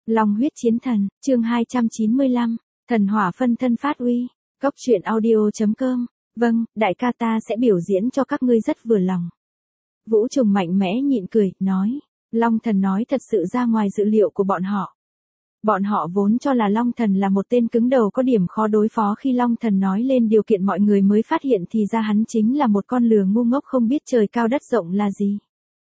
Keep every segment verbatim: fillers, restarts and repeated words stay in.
Long huyết chiến thần, chương hai trăm chín mươi lăm, thần hỏa phân thân phát uy, cốc truyện audio chấm com, vâng, đại ca ta sẽ biểu diễn cho các ngươi rất vừa lòng. Vũ Trùng mạnh mẽ nhịn cười, nói, Long thần nói thật sự ra ngoài dự liệu của bọn họ. Bọn họ vốn cho là Long thần là một tên cứng đầu có điểm khó đối phó, khi Long thần nói lên điều kiện mọi người mới phát hiện thì ra hắn chính là một con lừa ngu ngốc không biết trời cao đất rộng là gì.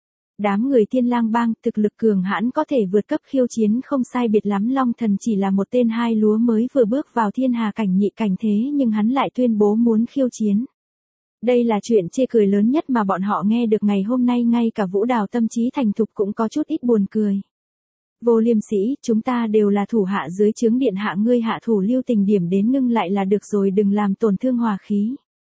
Đám người Thiên Lang Bang thực lực cường hãn có thể vượt cấp khiêu chiến không sai biệt lắm, Long thần chỉ là một tên hai lúa mới vừa bước vào thiên hà cảnh nhị cảnh thế nhưng hắn lại tuyên bố muốn khiêu chiến. Đây là chuyện chê cười lớn nhất mà bọn họ nghe được ngày hôm nay, ngay cả Vũ Đào tâm trí thành thục cũng có chút ít buồn cười. Vô Liêm Sĩ, chúng ta đều là thủ hạ dưới trướng điện hạ, ngươi hạ thủ lưu tình điểm đến ngưng lại là được rồi, đừng làm tổn thương hòa khí.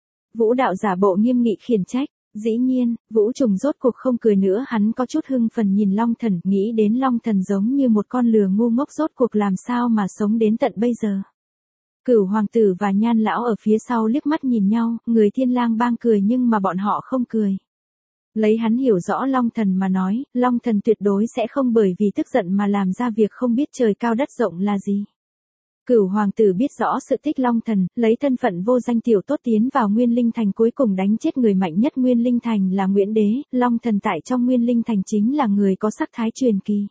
Vũ Đạo giả bộ nghiêm nghị khiển trách. Dĩ nhiên, Vũ Trùng rốt cuộc không cười nữa, hắn có chút hưng phấn nhìn Long thần, nghĩ đến Long thần giống như một con lừa ngu ngốc rốt cuộc làm sao mà sống đến tận bây giờ. Cửu hoàng tử và Nhan lão ở phía sau liếc mắt nhìn nhau, người Thiên Lang Bang cười nhưng mà bọn họ không cười. Lấy hắn hiểu rõ Long thần mà nói, Long thần tuyệt đối sẽ không bởi vì tức giận mà làm ra việc không biết trời cao đất rộng là gì. Cửu hoàng tử biết rõ sự tích Long thần, lấy thân phận vô danh tiểu tốt tiến vào Nguyên Linh Thành, cuối cùng đánh chết người mạnh nhất Nguyên Linh Thành là Nguyễn Đế, Long thần tại trong Nguyên Linh Thành chính là người có sắc thái truyền kỳ.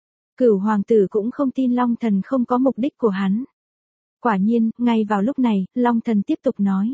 Cửu hoàng tử cũng không tin Long thần không có mục đích của hắn. Quả nhiên, ngay vào lúc này, Long thần tiếp tục nói.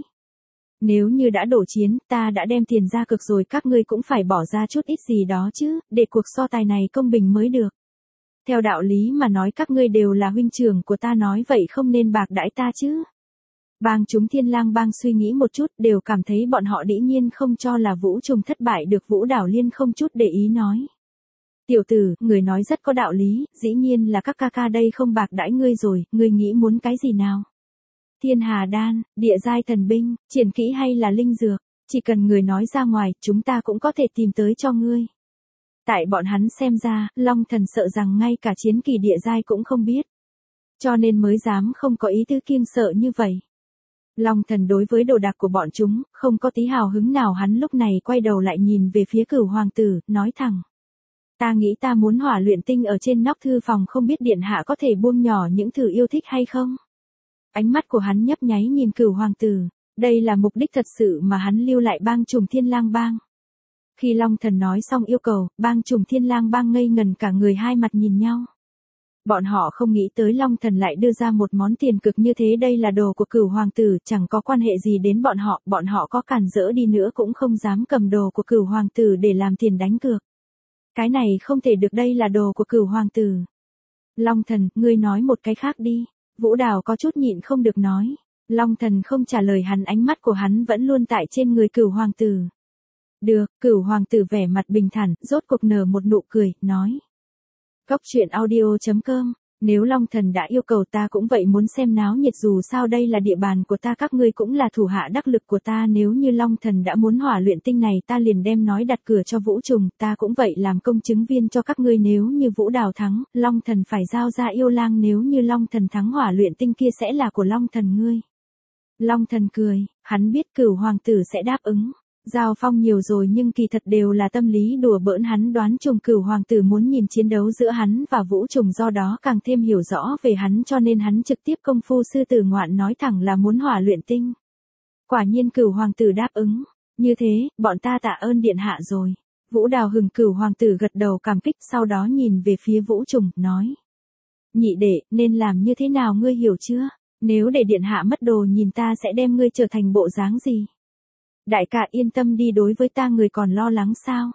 Nếu như đã đổ chiến, ta đã đem tiền ra cực rồi, các ngươi cũng phải bỏ ra chút ít gì đó chứ, để cuộc so tài này công bình mới được. Theo đạo lý mà nói các ngươi đều là huynh trưởng của ta, nói vậy không nên bạc đãi ta chứ. Bang chúng Thiên Lang Bang suy nghĩ một chút, đều cảm thấy bọn họ dĩ nhiên không cho là Vũ Trùng thất bại được. Vũ Đảo Liên không chút để ý nói. Tiểu tử, người nói rất có đạo lý, dĩ nhiên là các ca ca đây không bạc đãi ngươi rồi, ngươi nghĩ muốn cái gì nào? Thiên Hà Đan, địa giai thần binh, triển kỹ hay là linh dược, chỉ cần người nói ra ngoài, chúng ta cũng có thể tìm tới cho ngươi. Tại bọn hắn xem ra, Long thần sợ rằng ngay cả chiến kỳ địa giai cũng không biết. Cho nên mới dám không có ý tứ kiêng sợ như vậy. Long thần đối với đồ đạc của bọn chúng, không có tí hào hứng nào, hắn lúc này quay đầu lại nhìn về phía Cửu hoàng tử, nói thẳng. Ta nghĩ ta muốn hỏa luyện tinh ở trên nóc thư phòng, không biết điện hạ có thể buông nhỏ những thứ yêu thích hay không? Ánh mắt của hắn nhấp nháy nhìn Cửu hoàng tử, đây là mục đích thật sự mà hắn lưu lại bang chùm Thiên Lang Bang. Khi Long thần nói xong yêu cầu, bang chùm Thiên Lang Bang ngây ngần cả người, hai mặt nhìn nhau. Bọn họ không nghĩ tới Long thần lại đưa ra một món tiền cực như thế, đây là đồ của Cửu hoàng tử, chẳng có quan hệ gì đến bọn họ, bọn họ có cản rỡ đi nữa cũng không dám cầm đồ của Cửu hoàng tử để làm tiền đánh cược. Cái này không thể được, đây là đồ của Cửu hoàng tử. Long thần, ngươi nói một cái khác đi. Vũ Đào có chút nhịn không được nói. Long thần không trả lời hắn, ánh mắt của hắn vẫn luôn tại trên người Cửu hoàng tử. Được, Cửu hoàng tử vẻ mặt bình thản, rốt cuộc nở một nụ cười, nói. Cốc truyện audio chấm com, nếu Long thần đã yêu cầu ta cũng vậy muốn xem náo nhiệt, dù sao đây là địa bàn của ta, các ngươi cũng là thủ hạ đắc lực của ta, nếu như Long thần đã muốn hỏa luyện tinh này ta liền đem nói đặt cửa cho Vũ Trùng, ta cũng vậy làm công chứng viên cho các ngươi, nếu như Vũ Đào thắng, Long thần phải giao ra yêu lang, nếu như Long thần thắng hỏa luyện tinh kia sẽ là của Long thần ngươi. Long thần cười, hắn biết Cửu hoàng tử sẽ đáp ứng. Giao phong nhiều rồi nhưng kỳ thật đều là tâm lý đùa bỡn, hắn đoán Trùng Cửu hoàng tử muốn nhìn chiến đấu giữa hắn và Vũ Trùng, do đó càng thêm hiểu rõ về hắn, cho nên hắn trực tiếp công phu sư tử ngoạn nói thẳng là muốn hỏa luyện tinh. Quả nhiên Cửu hoàng tử đáp ứng. Như thế, bọn ta tạ ơn điện hạ rồi. Vũ Đào hừng. Cửu hoàng tử gật đầu cảm kích, sau đó nhìn về phía Vũ Trùng, nói. Nhị đệ, nên làm như thế nào ngươi hiểu chưa? Nếu để điện hạ mất đồ nhìn ta sẽ đem ngươi trở thành bộ dáng gì? Đại ca yên tâm đi, đối với ta người còn lo lắng sao?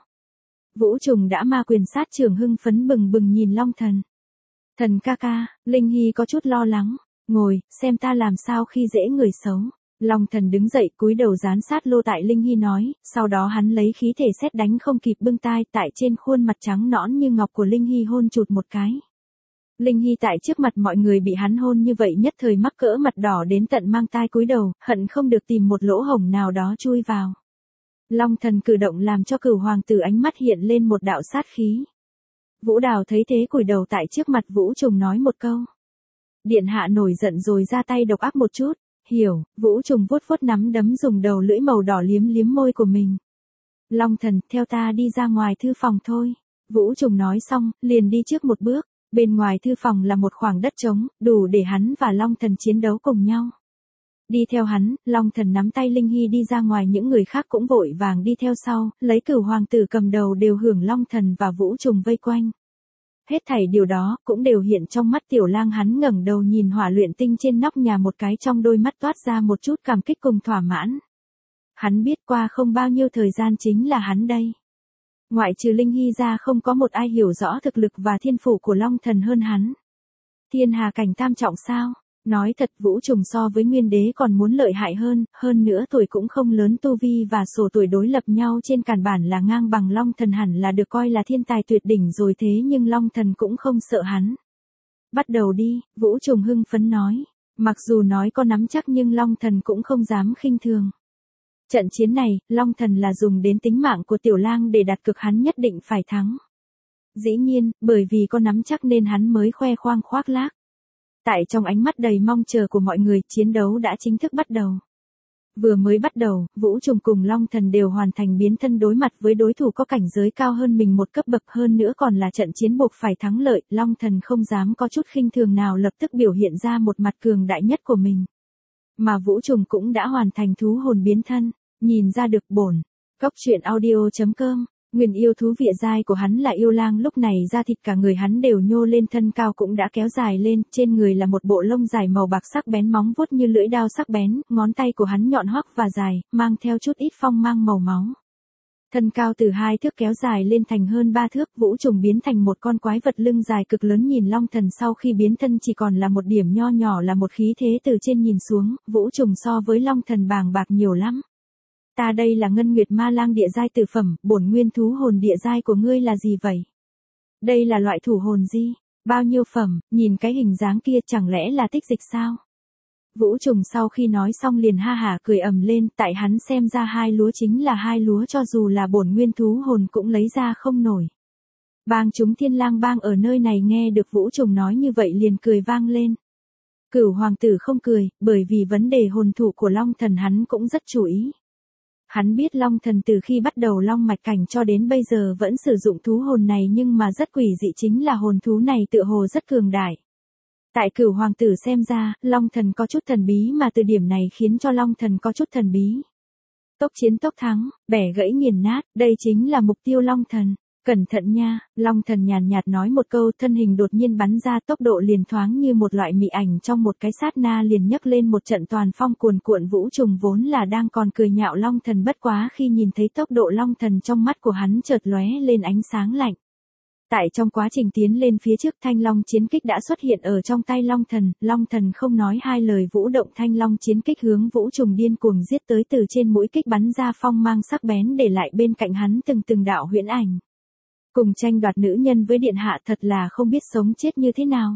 Vũ Trùng đã ma quyền sát trưởng, hưng phấn bừng bừng nhìn Long thần. Thần ca ca, Linh Hy có chút lo lắng, ngồi, xem ta làm sao khi dễ người xấu. Long thần đứng dậy cúi đầu dán sát lô tại Linh Hy nói, sau đó hắn lấy khí thể sét đánh không kịp bưng tai, tại trên khuôn mặt trắng nõn như ngọc của Linh Hy hôn chụt một cái. Linh Hy tại trước mặt mọi người bị hắn hôn như vậy nhất thời mắc cỡ, mặt đỏ đến tận mang tai cúi đầu, hận không được tìm một lỗ hổng nào đó chui vào. Long thần cử động làm cho Cửu hoàng tử ánh mắt hiện lên một đạo sát khí. Vũ Đào thấy thế cúi đầu tại trước mặt Vũ Trùng nói một câu. Điện hạ nổi giận rồi, ra tay độc ác một chút. Hiểu. Vũ Trùng vuốt vuốt nắm đấm, dùng đầu lưỡi màu đỏ liếm liếm môi của mình. Long thần, theo ta đi ra ngoài thư phòng thôi. Vũ Trùng nói xong, liền đi trước một bước. Bên ngoài thư phòng là một khoảng đất trống, đủ để hắn và Long Thần chiến đấu cùng nhau. Đi theo hắn, Long Thần nắm tay Linh Hy đi ra ngoài, những người khác cũng vội vàng đi theo sau, lấy Cửu hoàng tử cầm đầu đều hưởng Long Thần và Vũ Trùng vây quanh. Hết thảy điều đó cũng đều hiện trong mắt Tiểu Lang, hắn ngẩng đầu nhìn hỏa luyện tinh trên nóc nhà một cái, trong đôi mắt toát ra một chút cảm kích cùng thỏa mãn. Hắn biết qua không bao nhiêu thời gian chính là hắn đây. Ngoại trừ Linh Hy ra không có một ai hiểu rõ thực lực và thiên phủ của Long Thần hơn hắn. Thiên hà cảnh tam trọng sao? Nói thật, Vũ Trùng so với Nguyên Đế còn muốn lợi hại hơn, hơn nữa tuổi cũng không lớn, tu vi và sổ tuổi đối lập nhau trên căn bản là ngang bằng Long Thần, hẳn là được coi là thiên tài tuyệt đỉnh rồi, thế nhưng Long Thần cũng không sợ hắn. Bắt đầu đi, Vũ Trùng hưng phấn nói. Mặc dù nói có nắm chắc nhưng Long Thần cũng không dám khinh thường. Trận chiến này, Long Thần là dùng đến tính mạng của Tiểu Lang để đặt cược, hắn nhất định phải thắng. Dĩ nhiên, bởi vì có nắm chắc nên hắn mới khoe khoang khoác lác. Tại trong ánh mắt đầy mong chờ của mọi người, chiến đấu đã chính thức bắt đầu. Vừa mới bắt đầu, Vũ Trùng cùng Long Thần đều hoàn thành biến thân đối mặt với đối thủ có cảnh giới cao hơn mình một cấp bậc, hơn nữa còn là trận chiến buộc phải thắng lợi. Long Thần không dám có chút khinh thường nào, lập tức biểu hiện ra một mặt cường đại nhất của mình. Mà Vũ Trùng cũng đã hoàn thành thú hồn biến thân, nhìn ra được bổn. Cốc truyện audio chấm com. Nguyên yêu thú địa giai của hắn là yêu lang, lúc này da thịt cả người hắn đều nhô lên, thân cao cũng đã kéo dài lên, trên người là một bộ lông dài màu bạc sắc bén, móng vuốt như lưỡi dao sắc bén, ngón tay của hắn nhọn hoắt và dài, mang theo chút ít phong mang màu máu. Thân cao từ hai thước kéo dài lên thành hơn ba thước, Vũ Trùng biến thành một con quái vật lưng dài cực lớn, nhìn Long Thần sau khi biến thân chỉ còn là một điểm nho nhỏ, là một khí thế từ trên nhìn xuống, Vũ Trùng so với Long Thần bàng bạc nhiều lắm. Ta đây là Ngân Nguyệt Ma Lang địa giai tử phẩm, bổn nguyên thú hồn địa giai của ngươi là gì vậy? Đây là loại thủ hồn gì? Bao nhiêu phẩm, nhìn cái hình dáng kia chẳng lẽ là tích dịch sao? Vũ Trùng sau khi nói xong liền ha hả cười ầm lên, tại hắn xem ra hai lúa chính là hai lúa, cho dù là bổn nguyên thú hồn cũng lấy ra không nổi. Bang chúng Thiên Lang bang ở nơi này nghe được Vũ Trùng nói như vậy liền cười vang lên. Cửu hoàng tử không cười, bởi vì vấn đề hồn thủ của Long Thần hắn cũng rất chú ý. Hắn biết Long Thần từ khi bắt đầu Long mạch cảnh cho đến bây giờ vẫn sử dụng thú hồn này, nhưng mà rất quỷ dị chính là hồn thú này tựa hồ rất cường đại. Tại Cửu hoàng tử xem ra, Long Thần có chút thần bí, mà từ điểm này khiến cho Long Thần có chút thần bí. Tốc chiến tốc thắng, bẻ gãy nghiền nát, đây chính là mục tiêu Long Thần. Cẩn thận nha, Long Thần nhàn nhạt nói một câu, thân hình đột nhiên bắn ra, tốc độ liền thoáng như một loại mị ảnh, trong một cái sát na liền nhấc lên một trận toàn phong cuồn cuộn. Vũ Trùng vốn là đang còn cười nhạo Long Thần, bất quá khi nhìn thấy tốc độ Long Thần trong mắt của hắn chợt lóe lên ánh sáng lạnh. Tại trong quá trình tiến lên phía trước, Thanh Long chiến kích đã xuất hiện ở trong tay Long Thần, Long Thần không nói hai lời vũ động Thanh Long chiến kích hướng Vũ Trùng điên cuồng giết tới, từ trên mũi kích bắn ra phong mang sắc bén, để lại bên cạnh hắn từng từng đạo huyễn ảnh. Cùng tranh đoạt nữ nhân với điện hạ, thật là không biết sống chết như thế nào.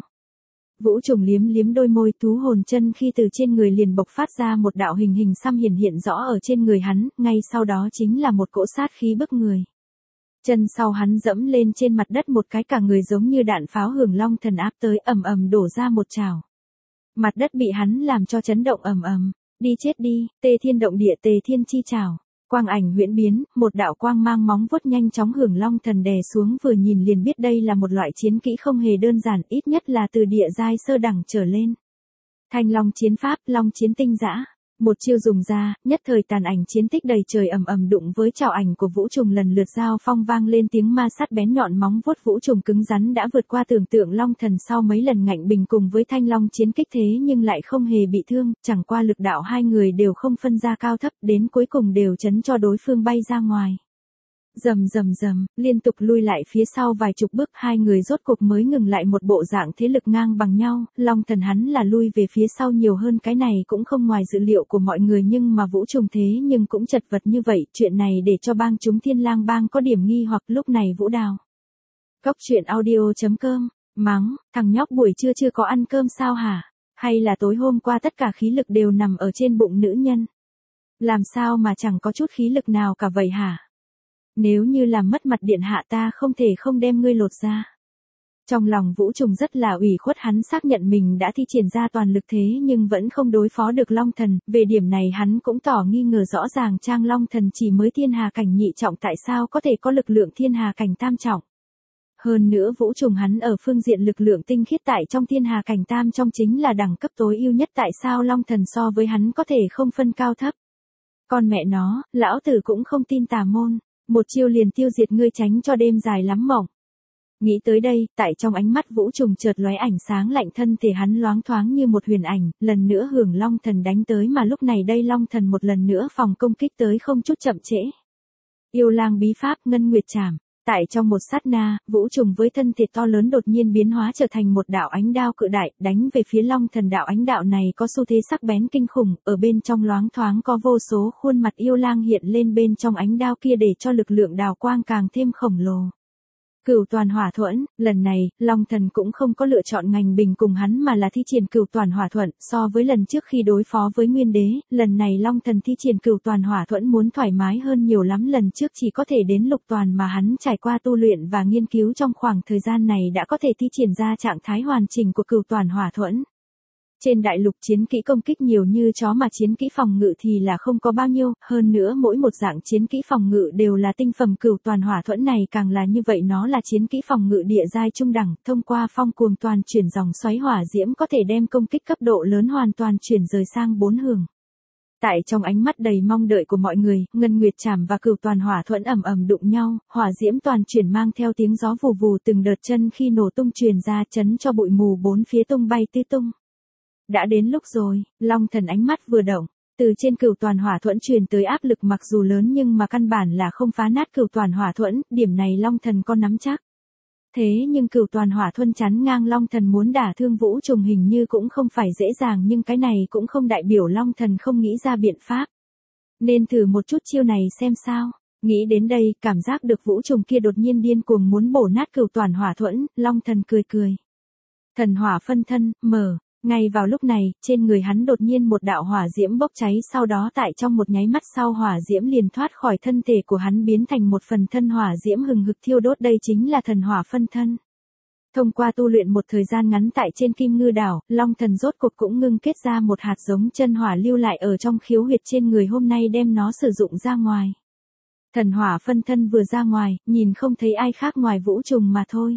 Vũ Trùng liếm liếm đôi môi, thú hồn chân khi từ trên người liền bộc phát ra một đạo hình hình xăm hiển hiện rõ ở trên người hắn, ngay sau đó chính là một cỗ sát khí bức người. Chân sau hắn dẫm lên trên mặt đất một cái, cả người giống như đạn pháo hưởng Long Thần áp tới, ầm ầm đổ ra một trào. Mặt đất bị hắn làm cho chấn động ầm ầm. Đi chết đi, Tê Thiên động địa, Tề Thiên chi trảo. Quang ảnh huyễn biến, một đạo quang mang móng vuốt nhanh chóng hưởng Long Thần đè xuống, vừa nhìn liền biết đây là một loại chiến kỹ không hề đơn giản, ít nhất là từ địa giai sơ đẳng trở lên. Thanh Long chiến pháp, Long chiến tinh dã. Một chiêu dùng ra, nhất thời tàn ảnh chiến tích đầy trời, ầm ầm đụng với trảo ảnh của Vũ Trùng, lần lượt giao phong vang lên tiếng ma sát bén nhọn, móng vuốt Vũ Trùng cứng rắn đã vượt qua tưởng tượng Long Thần sau mấy lần ngạnh bình cùng với Thanh Long chiến kích, thế nhưng lại không hề bị thương, chẳng qua lực đạo hai người đều không phân ra cao thấp, đến cuối cùng đều chấn cho đối phương bay ra ngoài. Rầm rầm rầm, liên tục lui lại phía sau vài chục bước, hai người rốt cục mới ngừng lại, một bộ dạng thế lực ngang bằng nhau. Long Thần hắn là lui về phía sau nhiều hơn, cái này cũng không ngoài dự liệu của mọi người, nhưng mà Vũ Trùng thế nhưng cũng chật vật như vậy, chuyện này để cho bang chúng Thiên Lang bang có điểm nghi hoặc. Lúc này Vũ Đào, Cốc truyện audio chấm com, mắng, thằng nhóc buổi trưa chưa có ăn cơm sao hả? Hay là tối hôm qua tất cả khí lực đều nằm ở trên bụng nữ nhân? Làm sao mà chẳng có chút khí lực nào cả vậy hả? Nếu như làm mất mặt điện hạ, ta không thể không đem ngươi lột ra. Trong lòng Vũ Trùng rất là ủy khuất, hắn xác nhận mình đã thi triển ra toàn lực thế nhưng vẫn không đối phó được Long Thần, về điểm này hắn cũng tỏ nghi ngờ, rõ ràng Trang Long Thần chỉ mới thiên hà cảnh nhị trọng, tại sao có thể có lực lượng thiên hà cảnh tam trọng. Hơn nữa vũ trùng hắn ở phương diện lực lượng tinh khiết tại trong thiên hà cảnh tam trong chính là đẳng cấp tối ưu nhất, tại sao Long Thần so với hắn có thể không phân cao thấp. Con mẹ nó, lão tử cũng không tin tà môn, một chiêu liền tiêu diệt ngươi tránh cho đêm dài lắm mộng. Nghĩ tới đây, tại trong ánh mắt vũ trùng chợt lóe ánh sáng lạnh, thân thể hắn loáng thoáng như một huyền ảnh, lần nữa hưởng Long Thần đánh tới, mà lúc này đây Long Thần một lần nữa phòng công kích tới không chút chậm trễ. Yêu lang bí pháp ngân nguyệt trảm. Tại trong một sát na, vũ trùng với thân thể to lớn đột nhiên biến hóa trở thành một đạo ánh đao cự đại, đánh về phía Long Thần. Đạo ánh đạo này có xu thế sắc bén kinh khủng, ở bên trong loáng thoáng có vô số khuôn mặt yêu lang hiện lên bên trong ánh đao kia để cho lực lượng đào quang càng thêm khổng lồ. Cửu toàn hỏa thuẫn, lần này, Long Thần cũng không có lựa chọn ngành bình cùng hắn mà là thi triển cửu toàn hỏa thuẫn, so với lần trước khi đối phó với Nguyên Đế, lần này Long Thần thi triển cửu toàn hỏa thuẫn muốn thoải mái hơn nhiều lắm, lần trước chỉ có thể đến lục toàn mà hắn trải qua tu luyện và nghiên cứu trong khoảng thời gian này đã có thể thi triển ra trạng thái hoàn chỉnh của cửu toàn hỏa thuẫn. Trên đại lục chiến kỹ công kích nhiều như chó mà chiến kỹ phòng ngự thì là không có bao nhiêu, hơn nữa mỗi một dạng chiến kỹ phòng ngự đều là tinh phẩm, cửu toàn hỏa thuẫn này càng là như vậy, nó là chiến kỹ phòng ngự địa giai trung đẳng, thông qua phong cuồng toàn chuyển dòng xoáy hỏa diễm có thể đem công kích cấp độ lớn hoàn toàn chuyển rời sang bốn hướng. Tại trong ánh mắt đầy mong đợi của mọi người, ngân nguyệt trảm và cửu toàn hỏa thuẫn ầm ầm đụng nhau, hỏa diễm toàn chuyển mang theo tiếng gió vù vù từng đợt chân khi nổ tung truyền ra, chấn cho bụi mù bốn phía tung bay tứ tung. Đã đến lúc rồi, Long Thần ánh mắt vừa động, từ trên cửu toàn hỏa thuẫn truyền tới áp lực mặc dù lớn nhưng mà căn bản là không phá nát cửu toàn hỏa thuẫn, điểm này Long Thần có nắm chắc. Thế nhưng cửu toàn hỏa thuẫn chắn ngang Long Thần muốn đả thương vũ trùng hình như cũng không phải dễ dàng, nhưng cái này cũng không đại biểu Long Thần không nghĩ ra biện pháp. Nên thử một chút chiêu này xem sao. Nghĩ đến đây, cảm giác được vũ trùng kia đột nhiên điên cuồng muốn bổ nát cửu toàn hỏa thuẫn, Long Thần cười cười. Thần hỏa phân thân, mở. Ngay vào lúc này, trên người hắn đột nhiên một đạo hỏa diễm bốc cháy, sau đó tại trong một nháy mắt sau hỏa diễm liền thoát khỏi thân thể của hắn biến thành một phần thân hỏa diễm hừng hực thiêu đốt, đây chính là thần hỏa phân thân. Thông qua tu luyện một thời gian ngắn tại trên Kim Ngư đảo, Long Thần rốt cuộc cũng ngưng kết ra một hạt giống chân hỏa lưu lại ở trong khiếu huyệt trên người, hôm nay đem nó sử dụng ra ngoài. Thần hỏa phân thân vừa ra ngoài, nhìn không thấy ai khác ngoài vũ trùng mà thôi.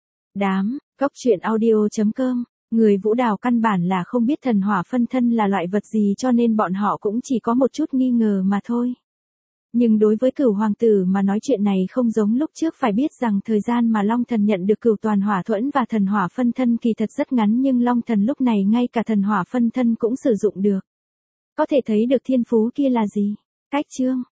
Đám, Cốc Truyện Audio chấm com. Người Vũ Đào căn bản là không biết thần hỏa phân thân là loại vật gì, cho nên bọn họ cũng chỉ có một chút nghi ngờ mà thôi. Nhưng đối với Cửu hoàng tử mà nói chuyện này không giống lúc trước, phải biết rằng thời gian mà Long Thần nhận được cửu toàn hỏa thuẫn và thần hỏa phân thân kỳ thật rất ngắn, nhưng Long Thần lúc này ngay cả thần hỏa phân thân cũng sử dụng được. Có thể thấy được thiên phú kia là gì. Cách chương